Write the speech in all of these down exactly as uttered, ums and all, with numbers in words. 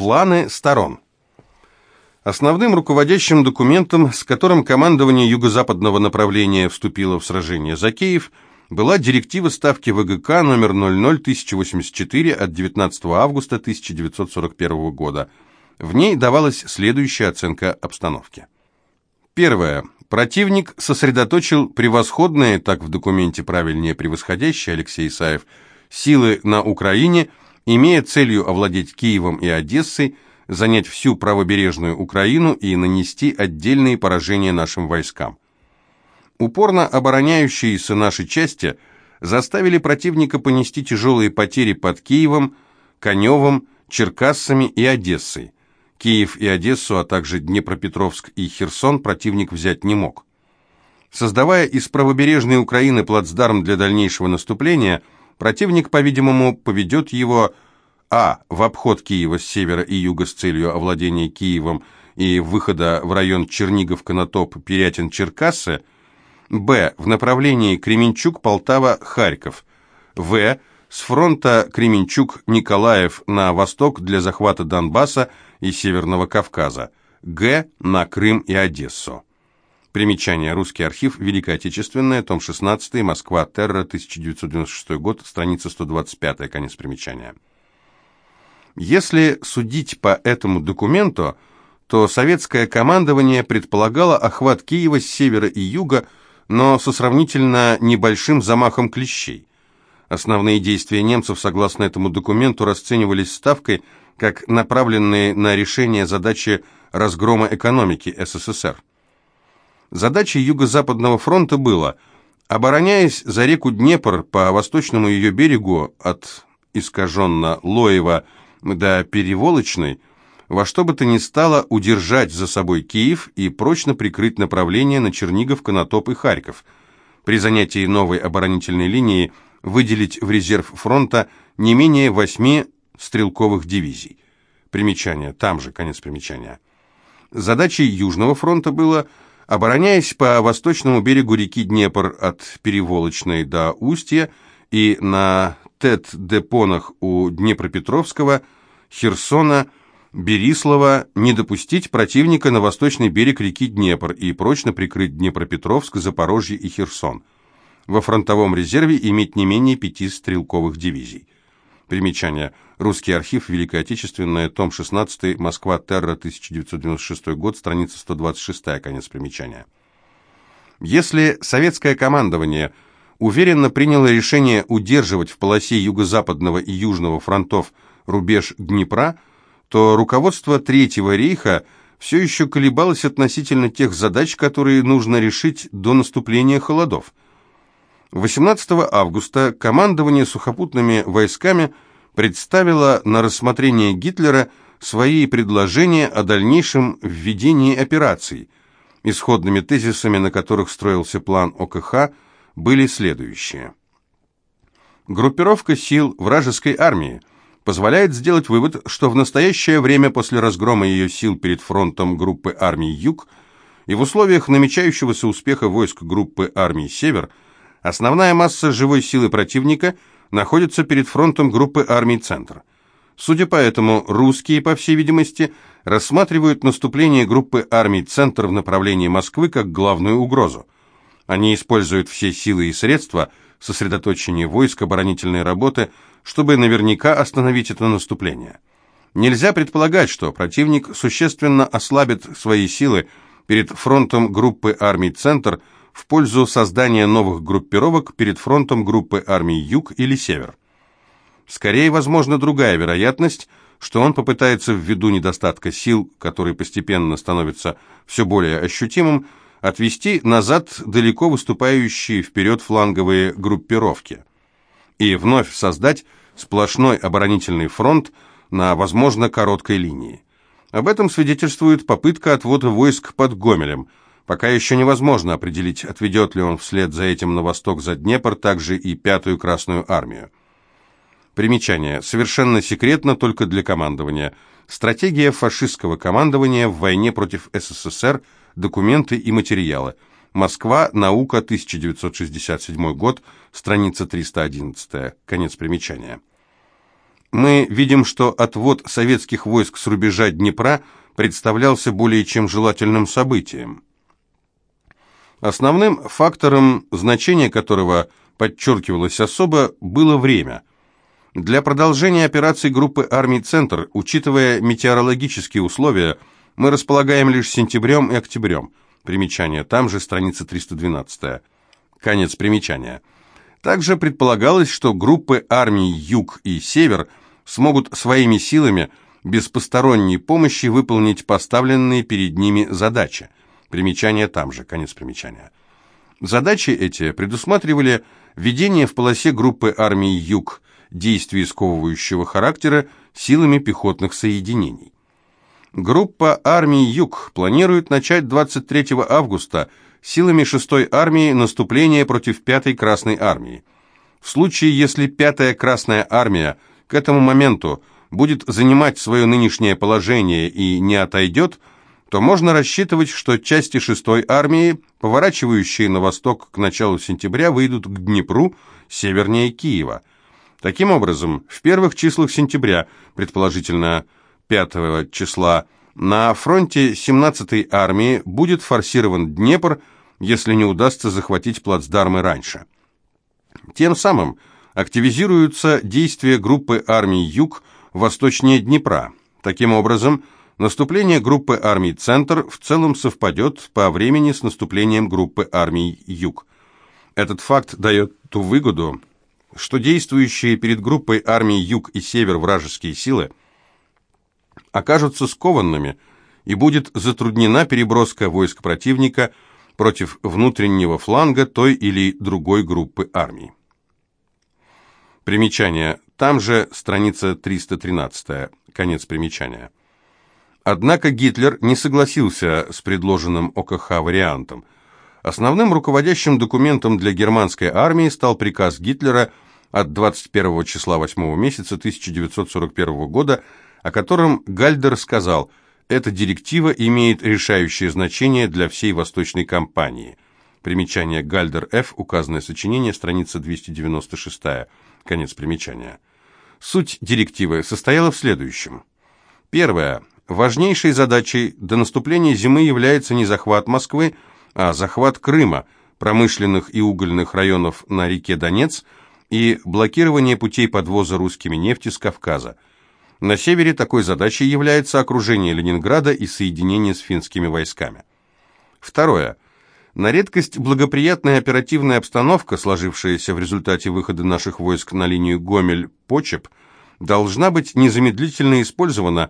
Планы сторон. Основным руководящим документом, с которым командование юго-западного направления вступило в сражение за Киев, была директива Ставки ВГК номер ноль ноль тысяча восемьдесят четыре от девятнадцатого августа тысяча девятьсот сорок первого года. В ней давалась следующая оценка обстановки. Первое. Противник сосредоточил превосходные, так в документе правильнее превосходящие Алексей Исаев, силы на Украине, имея целью овладеть Киевом и Одессой, занять всю правобережную Украину и нанести отдельные поражения нашим войскам. Упорно обороняющиеся наши части заставили противника понести тяжелые потери под Киевом, Коневом, Черкассами и Одессой. Киев и Одессу, а также Днепропетровск и Херсон противник взять не мог. Создавая из правобережной Украины плацдарм для дальнейшего наступления, противник, по-видимому, поведет его а. в обход Киева с севера и юга с целью овладения Киевом и выхода в район Чернигов-Конотоп, Пирятин-Черкассы, б. в направлении Кременчуг-Полтава-Харьков, в. с фронта Кременчуг-Николаев на восток для захвата Донбасса и Северного Кавказа, г. на Крым и Одессу. Примечание. Русский архив. Великая Отечественная. Том шестнадцатый. Москва. Терра. тысяча девятьсот девяносто шестой год. Страница сто двадцать пять. Конец примечания. Если судить по этому документу, то советское командование предполагало охват Киева с севера и юга, но со сравнительно небольшим замахом клещей. Основные действия немцев, согласно этому документу, расценивались Ставкой как направленные на решение задачи разгрома экономики СССР. Задачей Юго-Западного фронта было, обороняясь за реку Днепр по восточному ее берегу от искаженно Лоева до Переволочной, во что бы то ни стало удержать за собой Киев и прочно прикрыть направление на Чернигов, Конотоп и Харьков. При занятии новой оборонительной линии выделить в резерв фронта не менее восьми стрелковых дивизий. Примечание. Там же, конец примечания. Задачей Южного фронта было, обороняясь по восточному берегу реки Днепр от Переволочной до Устья и на Тет-депонах у Днепропетровского, Херсона, Берислава, не допустить противника на восточный берег реки Днепр и прочно прикрыть Днепропетровск, Запорожье и Херсон. Во фронтовом резерве иметь не менее пяти стрелковых дивизий. Примечание. Русский архив. Великая Отечественная. Том шестнадцатый. Москва. Терра. тысяча девятьсот девяносто шестой год. Страница сто двадцать шесть. Конец примечания. Если советское командование уверенно приняло решение удерживать в полосе Юго-Западного и Южного фронтов рубеж Днепра, то руководство Третьего рейха все еще колебалось относительно тех задач, которые нужно решить до наступления холодов. восемнадцатого августа командование сухопутными войсками представило на рассмотрение Гитлера свои предложения о дальнейшем введении операций. Исходными тезисами, на которых строился план ОКХ, были следующие. Группировка сил вражеской армии позволяет сделать вывод, что в настоящее время после разгрома ее сил перед фронтом группы армий Юг и в условиях намечающегося успеха войск группы армий Север основная масса живой силы противника находится перед фронтом группы армий Центр. Судя по этому, русские, по всей видимости, рассматривают наступление группы армий Центр в направлении Москвы как главную угрозу. Они используют все силы и средства сосредоточения войск, оборонительной работы, чтобы наверняка остановить это наступление. Нельзя предполагать, что противник существенно ослабит свои силы перед фронтом группы армий Центр в пользу создания новых группировок перед фронтом группы армий Юг или Север. Скорее, возможна другая вероятность, что он попытается ввиду недостатка сил, который постепенно становится все более ощутимым, отвести назад далеко выступающие вперед фланговые группировки и вновь создать сплошной оборонительный фронт на, возможно, короткой линии. Об этом свидетельствует попытка отвода войск под Гомелем. Пока еще невозможно определить, отведет ли он вслед за этим на восток за Днепр также и Пятую Красную армию. Примечание. Совершенно секретно только для командования. Стратегия фашистского командования в войне против СССР. Документы и материалы. Москва. Наука. тысяча девятьсот шестьдесят седьмой год. Страница триста одиннадцать. Конец примечания. мы видим, что отвод советских войск с рубежа Днепра представлялся более чем желательным событием, основным фактором, значение которого подчеркивалось особо, было время. Для продолжения операций группы армий «Центр», учитывая метеорологические условия, мы располагаем лишь сентябрем и октябрем. Примечание, там же страница триста двенадцать. Конец примечания. Также предполагалось, что группы армий «Юг» и «Север» смогут своими силами, без посторонней помощи, выполнить поставленные перед ними задачи. Примечание там же, конец примечания. Задачи эти предусматривали введение в полосе группы армий «Юг» действий сковывающего характера силами пехотных соединений. Группа армий «Юг» планирует начать двадцать третьего августа силами шестой армии наступление против пятой Красной армии. В случае, если пятая Красная армия к этому моменту будет занимать свое нынешнее положение и не отойдет, то можно рассчитывать, что части шестой армии, поворачивающие на восток к началу сентября, выйдут к Днепру севернее Киева. Таким образом, в первых числах сентября, предположительно пятого числа, на фронте семнадцатой армии будет форсирован Днепр, если не удастся захватить плацдармы раньше. Тем самым активизируются действия группы армий «Юг» восточнее Днепра. Таким образом, наступление группы армий «Центр» в целом совпадет по времени с наступлением группы армий «Юг». Этот факт дает ту выгоду, что действующие перед группой армий «Юг» и «Север» вражеские силы окажутся скованными, и будет затруднена переброска войск противника против внутреннего фланга той или другой группы армий. Примечание. Там же страница триста тринадцать. Конец примечания. Однако Гитлер не согласился с предложенным ОКХ вариантом. Основным руководящим документом для германской армии стал приказ Гитлера от двадцать первого числа восьмого месяца тысяча девятьсот сорок первого года, о котором Гальдер сказал: «Эта директива имеет решающее значение для всей Восточной кампании». Примечание Гальдер Ф. Указанное сочинение, страница двести девяносто шесть. Конец примечания. Суть директивы состояла в следующем. Первое. Важнейшей задачей до наступления зимы является не захват Москвы, а захват Крыма, промышленных и угольных районов на реке Донец и блокирование путей подвоза русскими нефти с Кавказа. На севере такой задачей является окружение Ленинграда и соединение с финскими войсками. Второе. На редкость благоприятная оперативная обстановка, сложившаяся в результате выхода наших войск на линию Гомель-Почеп, должна быть незамедлительно использована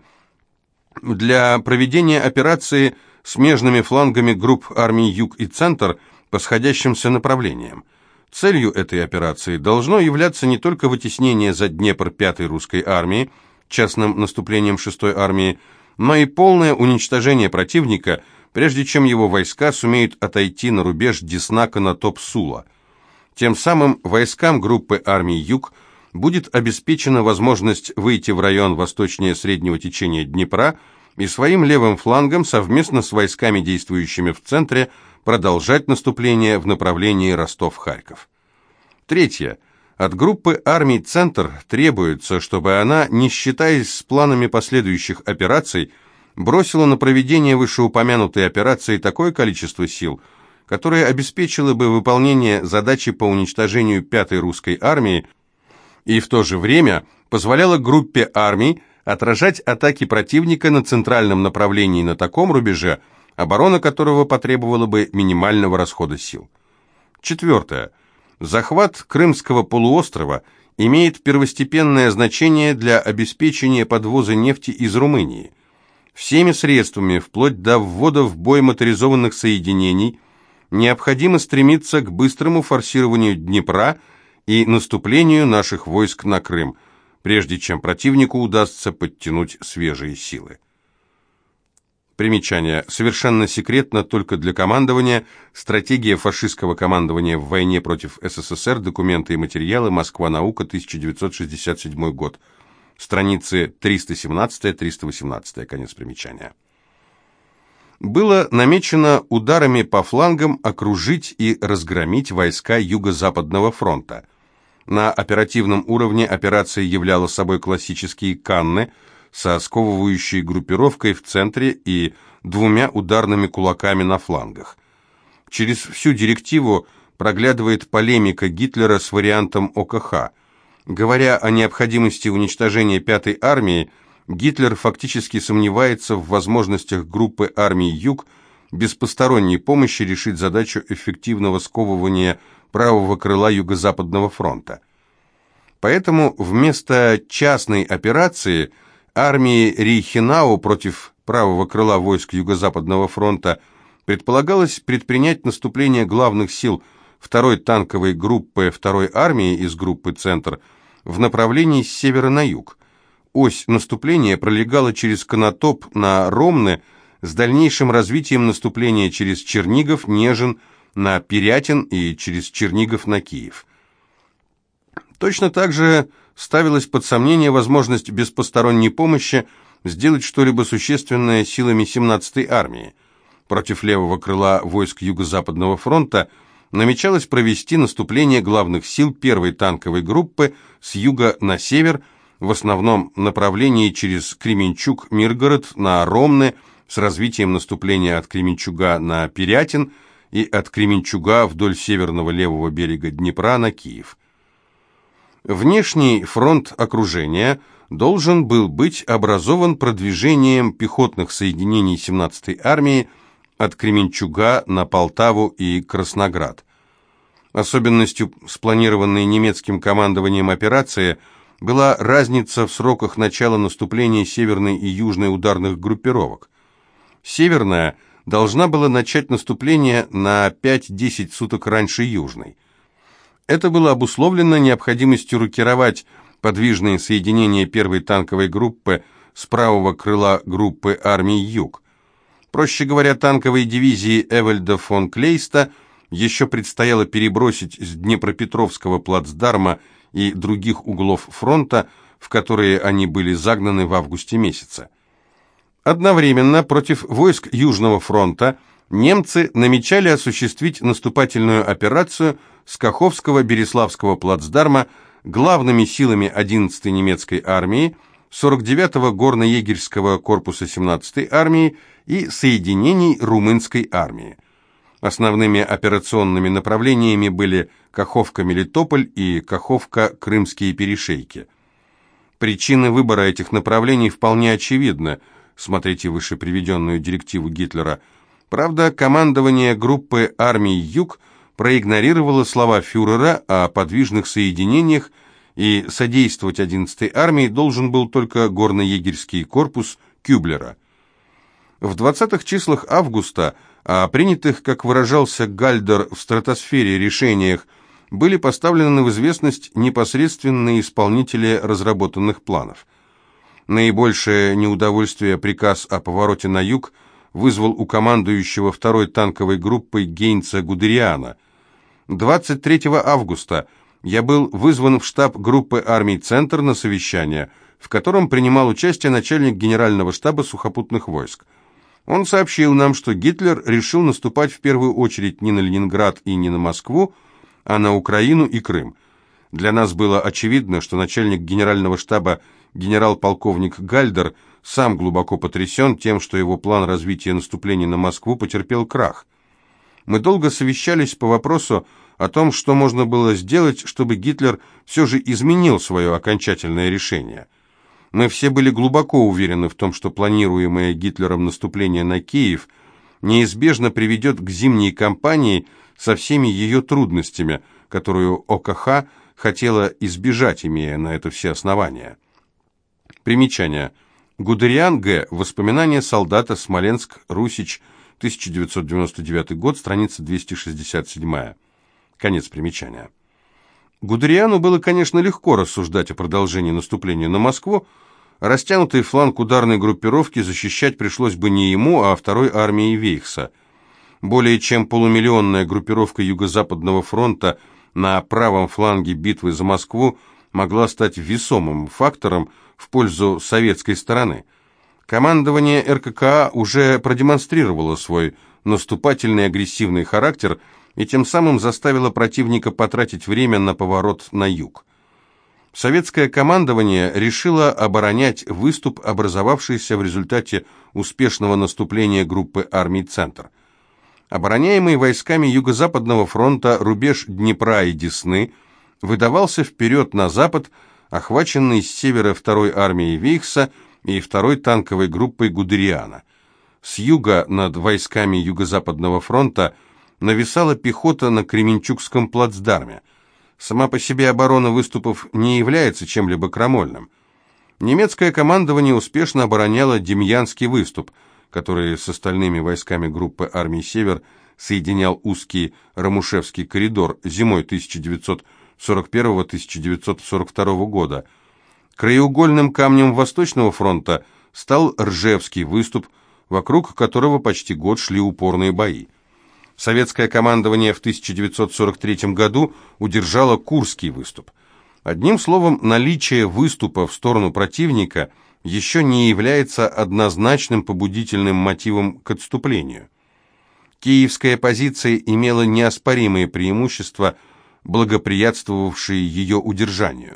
для проведения операции смежными флангами групп армий «Юг» и «Центр» по сходящимся направлениям. Целью этой операции должно являться не только вытеснение за Днепр пятой русской армии, частным наступлением шестой армии, но и полное уничтожение противника, прежде чем его войска сумеют отойти на рубеж Десна-Конотоп-Сула. Тем самым войскам группы армий «Юг» будет обеспечена возможность выйти в район восточнее среднего течения Днепра и своим левым флангом совместно с войсками, действующими в центре, продолжать наступление в направлении Ростов-Харьков. Третье. От группы армий «Центр» требуется, чтобы она, не считаясь с планами последующих операций, бросила на проведение вышеупомянутой операции такое количество сил, которое обеспечило бы выполнение задачи по уничтожению пятой русской армии и в то же время позволяло группе армий отражать атаки противника на центральном направлении на таком рубеже, оборона которого потребовала бы минимального расхода сил. Четвертое. Захват Крымского полуострова имеет первостепенное значение для обеспечения подвоза нефти из Румынии. Всеми средствами, вплоть до ввода в бой моторизованных соединений, необходимо стремиться к быстрому форсированию Днепра и наступлению наших войск на Крым, прежде чем противнику удастся подтянуть свежие силы. Примечание. Совершенно секретно только для командования. Стратегия фашистского командования в войне против СССР. Документы и материалы. Москва. Наука. тысяча девятьсот шестьдесят седьмой год. Страницы триста семнадцать - триста восемнадцать. Конец примечания. Было намечено ударами по флангам окружить и разгромить войска Юго-Западного фронта. На оперативном уровне операция являла собой классические канны со сковывающей группировкой в центре и двумя ударными кулаками на флангах. Через всю директиву проглядывает полемика Гитлера с вариантом ОКХ. Говоря о необходимости уничтожения пятой армии, Гитлер фактически сомневается в возможностях группы армий «Юг» без посторонней помощи решить задачу эффективного сковывания правого крыла Юго-Западного фронта. Поэтому вместо частной операции армии Рейхенау против правого крыла войск Юго-Западного фронта предполагалось предпринять наступление главных сил второй танковой группы второй армии из группы «Центр» в направлении с севера на юг. Ось наступления пролегала через Конотоп на Ромны с дальнейшим развитием наступления через Чернигов, Нежин, на Пирятин и через Чернигов на Киев. Точно так же ставилась под сомнение возможность без посторонней помощи сделать что-либо существенное силами семнадцатой армии. Против левого крыла войск Юго-Западного фронта намечалось провести наступление главных сил первой танковой группы с юга на север, в основном направлении через Кременчуг-Миргород на Ромны, с развитием наступления от Кременчуга на Пирятин и от Кременчуга вдоль северного левого берега Днепра на Киев. Внешний фронт окружения должен был быть образован продвижением пехотных соединений семнадцатой армии от Кременчуга на Полтаву и Красноград. Особенностью спланированной немецким командованием операции была разница в сроках начала наступления северной и южной ударных группировок. Северная должна была начать наступление на пять-десять суток раньше южной. Это было обусловлено необходимостью рокировать подвижные соединения первой танковой группы с правого крыла группы армий «Юг». Проще говоря, танковой дивизии Эвальда фон Клейста еще предстояло перебросить с Днепропетровского плацдарма и других углов фронта, в которые они были загнаны в августе месяце. Одновременно против войск Южного фронта немцы намечали осуществить наступательную операцию с Каховского-Береславского плацдарма главными силами одиннадцатой немецкой армии, сорок девятого горно-егерского корпуса семнадцатой армии и соединений румынской армии. Основными операционными направлениями были Каховка-Мелитополь и Каховка-Крымские перешейки. Причины выбора этих направлений вполне очевидны. Смотрите выше приведенную директиву Гитлера. Правда, командование группы армий «Юг» проигнорировало слова фюрера о подвижных соединениях, и содействовать одиннадцатой армии должен был только горно-егерский корпус Кюблера. В двадцатых числах августа о принятых, как выражался Гальдер, в стратосфере решениях были поставлены в известность непосредственные исполнители разработанных планов. Наибольшее неудовольствие приказ о повороте на юг вызвал у командующего второй танковой группой Гейнца Гудериана. двадцать третьего августа я был вызван в штаб группы армий «Центр» на совещание, в котором принимал участие начальник генерального штаба сухопутных войск. Он сообщил нам, что Гитлер решил наступать в первую очередь не на Ленинград и не на Москву, а на Украину и Крым. Для нас было очевидно, что начальник генерального штаба генерал-полковник Гальдер сам глубоко потрясен тем, что его план развития наступления на Москву потерпел крах. Мы долго совещались по вопросу о том, что можно было сделать, чтобы Гитлер все же изменил свое окончательное решение. Мы все были глубоко уверены в том, что планируемое Гитлером наступление на Киев неизбежно приведет к зимней кампании со всеми ее трудностями, которую ОКХ хотела избежать, имея на это все основания. Примечание. Гудериан Г. Воспоминания солдата. Смоленск. Русич. тысяча девятьсот девяносто девятый год. Страница двести шестьдесят семь. Конец примечания. Гудериану было, конечно, легко рассуждать о продолжении наступления на Москву. Растянутый фланг ударной группировки защищать пришлось бы не ему, а второй армии Вейхса. Более чем полумиллионная группировка Юго-Западного фронта на правом фланге битвы за Москву могла стать весомым фактором в пользу советской стороны. Командование эр ка ка а уже продемонстрировало свой наступательный агрессивный характер, и тем самым заставила противника потратить время на поворот на юг. Советское командование решило оборонять выступ, образовавшийся в результате успешного наступления группы армий «Центр». Обороняемый войсками Юго-Западного фронта рубеж Днепра и Десны выдавался вперед на запад, охваченный с севера второй армией Вейхса и второй танковой группой Гудериана. С юга над войсками Юго-Западного фронта нависала пехота на Кременчугском плацдарме. Сама по себе оборона выступов не является чем-либо крамольным. Немецкое командование успешно обороняло Демьянский выступ, который с остальными войсками группы армий «Север» соединял узкий Рамушевский коридор зимой тысяча девятьсот сорок первого — тысяча девятьсот сорок второго года. Краеугольным камнем Восточного фронта стал Ржевский выступ, вокруг которого почти год шли упорные бои. Советское командование в тысяча девятьсот сорок третьем году удержало Курский выступ. Одним словом, наличие выступа в сторону противника еще не является однозначным побудительным мотивом к отступлению. Киевская позиция имела неоспоримые преимущества, благоприятствовавшие ее удержанию.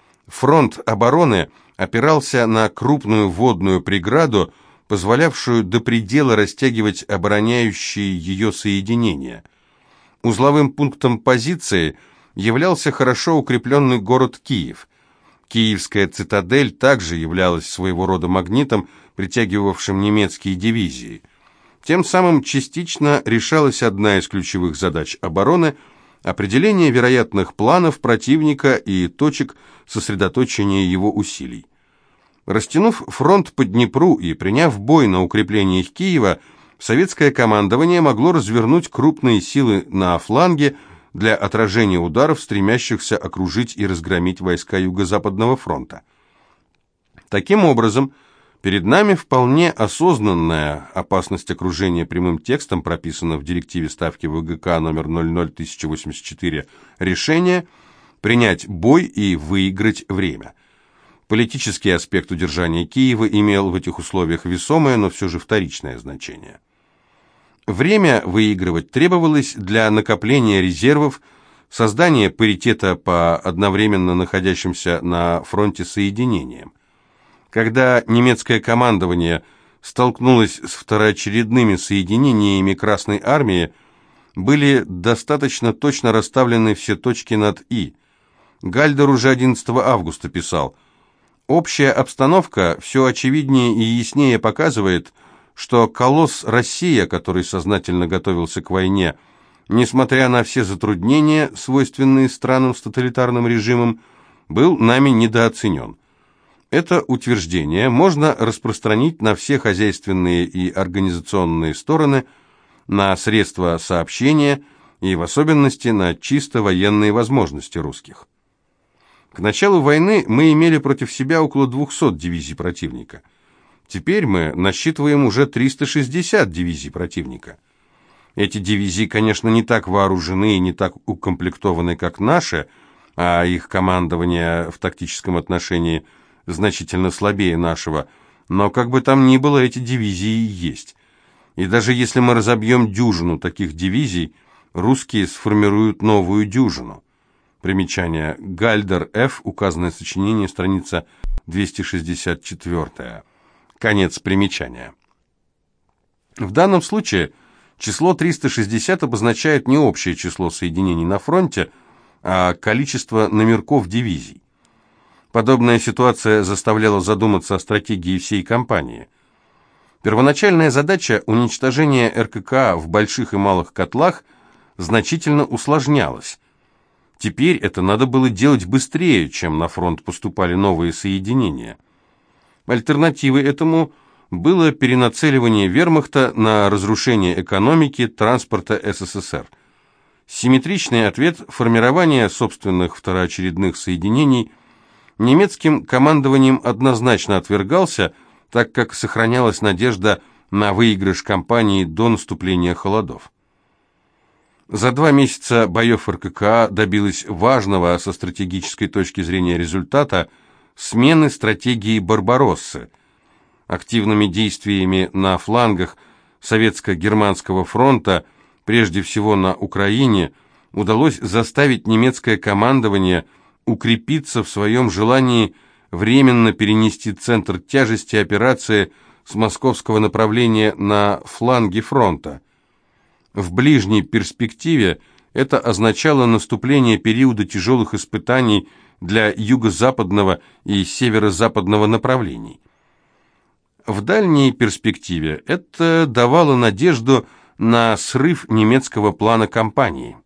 Фронт обороны опирался на крупную водную преграду, позволявшую до предела растягивать обороняющие ее соединения. Узловым пунктом позиции являлся хорошо укрепленный город Киев. Киевская цитадель также являлась своего рода магнитом, притягивавшим немецкие дивизии. Тем самым частично решалась одна из ключевых задач обороны – определение вероятных планов противника и точек сосредоточения его усилий. Растянув фронт по Днепру и приняв бой на укреплениях Киева, советское командование могло развернуть крупные силы на фланге для отражения ударов, стремящихся окружить и разгромить войска Юго-Западного фронта. Таким образом, перед нами вполне осознанная опасность окружения прямым текстом, прописана в директиве Ставки ВГК номер ноль ноль тысяча восемьдесят четыре, решение принять бой и выиграть время. Политический аспект удержания Киева имел в этих условиях весомое, но все же вторичное значение. Время выигрывать требовалось для накопления резервов, создания паритета по одновременно находящимся на фронте соединениям. Когда немецкое командование столкнулось с второочередными соединениями Красной армии, были достаточно точно расставлены все точки над «и». Гальдер уже одиннадцатого августа писал: «Общая обстановка все очевиднее и яснее показывает, что колосс Россия, который сознательно готовился к войне, несмотря на все затруднения, свойственные странам с тоталитарным режимом, был нами недооценен. Это утверждение можно распространить на все хозяйственные и организационные стороны, на средства сообщения и в особенности на чисто военные возможности русских. К началу войны мы имели против себя около двухсот дивизий противника. Теперь мы насчитываем уже триста шестьдесят дивизий противника. Эти дивизии, конечно, не так вооружены и не так укомплектованы, как наши, а их командование в тактическом отношении значительно слабее нашего, но как бы там ни было, эти дивизии есть. И даже если мы разобьем дюжину таких дивизий, русские сформируют новую дюжину. Примечание. Гальдер Ф. Указанное сочинение, страница двести шестьдесят четыре. Конец примечания. В данном случае число триста шестьдесят обозначает не общее число соединений на фронте, а количество номерков дивизий. Подобная ситуация заставляла задуматься о стратегии всей кампании. Первоначальная задача уничтожения эр ка ка в больших и малых котлах значительно усложнялась. Теперь это надо было делать быстрее, чем на фронт поступали новые соединения. Альтернативой этому было перенацеливание вермахта на разрушение экономики, транспорта эс эс эс эр. Симметричный ответ – формирование собственных второочередных соединений – немецким командованием однозначно отвергался, так как сохранялась надежда на выигрыш кампании до наступления холодов. За два месяца боев эр ка ка добилась важного со стратегической точки зрения результата смены стратегии «Барбароссы». Активными действиями на флангах Советско-Германского фронта прежде всего на Украине, удалось заставить немецкое командование укрепиться в своем желании временно перенести центр тяжести операции с московского направления на фланги фронта. В ближней перспективе это означало наступление периода тяжелых испытаний для юго-западного и северо-западного направлений. В дальней перспективе это давало надежду на срыв немецкого плана кампании.